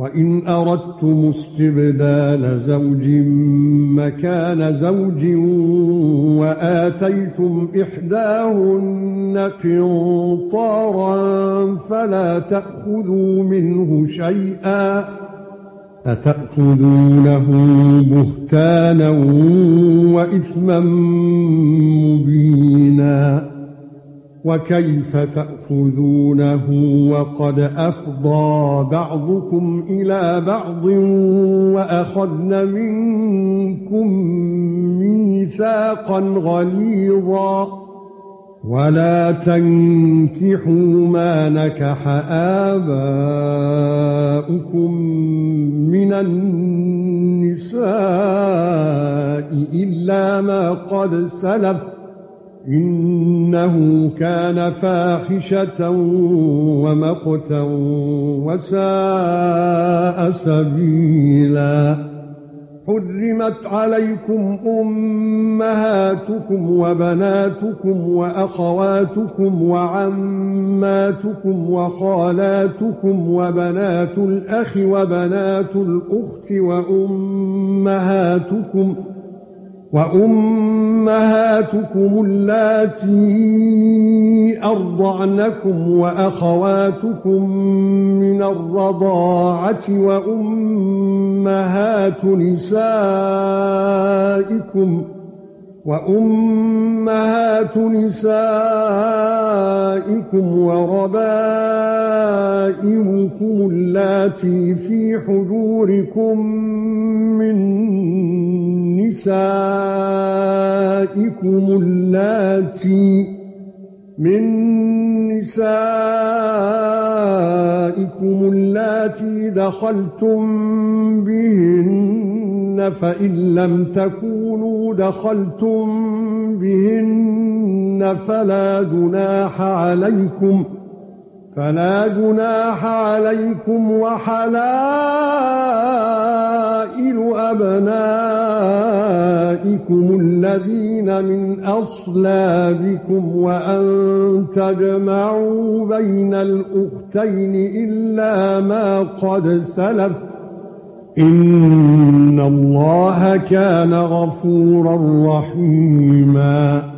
وَإِنْ أَرَدْتُمُ اسْتِبْدَالَ زَوْجٍ مَّكَانَ زَوْجٍ وَآتَيْتُمْ إِحْدَاهُنَّ قِنطَارًا فَلَا تَأْخُذُوا مِنْهُ شَيْئًا أَتَأْخُذُونَهُ بُهْتَانًا وَإِثْمًا مُّبِينًا وَكَيْفَ تَأْخُذُونَهُ وَقَدْ أَفْضَىٰ بَعْضُكُمْ إِلَى بَعْضٍ وَأَخَذْنَ مِنكُم مِّيثَاقًا غَلِيظًا وَلَا تَنكِحُوا مَا نَكَحَ آبَاؤُكُم مِّنَ النِّسَاءِ إِلَّا مَا قَدْ سَلَفَ إِنَّهُ كَانَ فَاحِشَةً وَمَقْتًا وَسَاءَ سَبِيلًا حُرِّمَتْ عَلَيْكُمْ أُمَّهَاتُكُمْ وَبَنَاتُكُمْ وَأَخَوَاتُكُمْ وَعَمَّاتُكُمْ وَخَالَاتُكُمْ وَبَنَاتُ الْأَخِ وَبَنَاتُ الْأُخْتِ وَأُمَّهَاتُكُمُ اللَّاتِي أَرْضَعْنَكُمْ وَأَخَوَاتُكُم مِّنَ الرَّضَاعَةِ وَأُمَّهَاتُ نِسَائِكُمْ وَرَبَائِبُكُمُ اللَّاتِي فِي حُجُورِكُم مِّن نِّسَائِكُمُ اللَّاتِي دَخَلْتُم بِهِنَّ فَإِن لَّمْ تَكُونُوا دَخَلْتُم بِهِنَّ فلا جناح عليكم وحلائل أبنائكم الذين من أصلابكم وأن تجمعوا بين الأختين إلا ما قد سلف إن الله كان غفورا رحيما